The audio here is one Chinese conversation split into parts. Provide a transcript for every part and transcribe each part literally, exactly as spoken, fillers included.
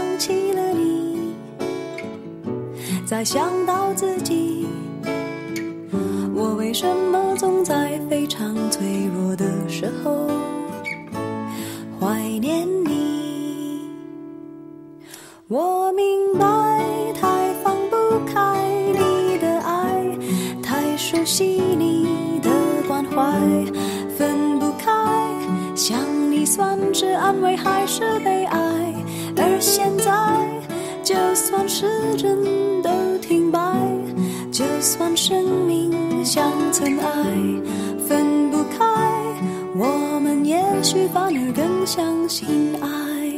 起了你，再想到自己，我为什么总在非常脆弱的时候怀念你？我明白太放不开你的爱，太熟悉你的关怀，分不开，想你算是安慰还是悲哀？而现在就算时针都停摆，就算生命像尘埃，分不开，我们也许反而更相信爱。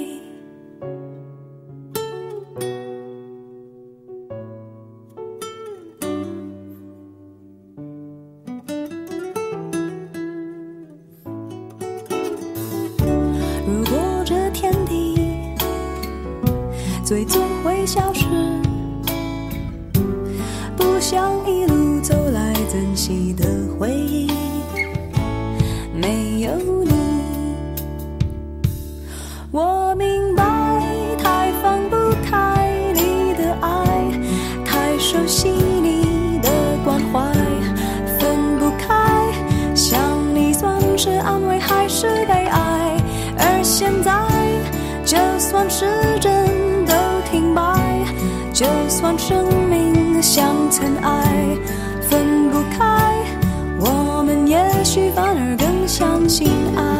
如果这天地最终会消失，不想一路走来珍惜的回忆没有你。我明白太放不开你的爱，太熟悉你的关怀，分不开，想你算是安慰还是悲哀？而现在就算时针都停摆，就算生命像尘埃，分不开，我们也许反而更相信爱。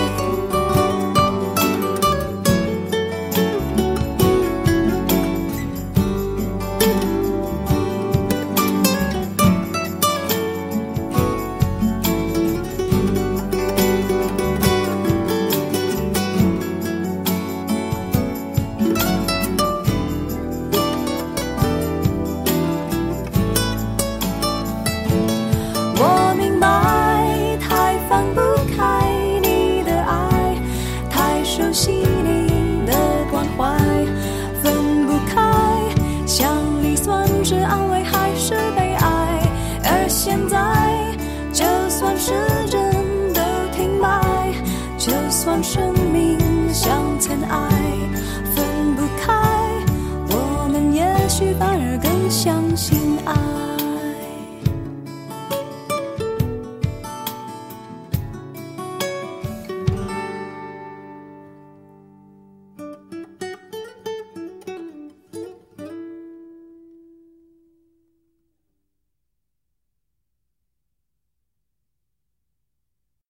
熟悉你的关怀，分不开，想你算是安慰还是悲哀？而现在就算时针都停摆，就算生命像尘埃，分不开，我们也许反而更相信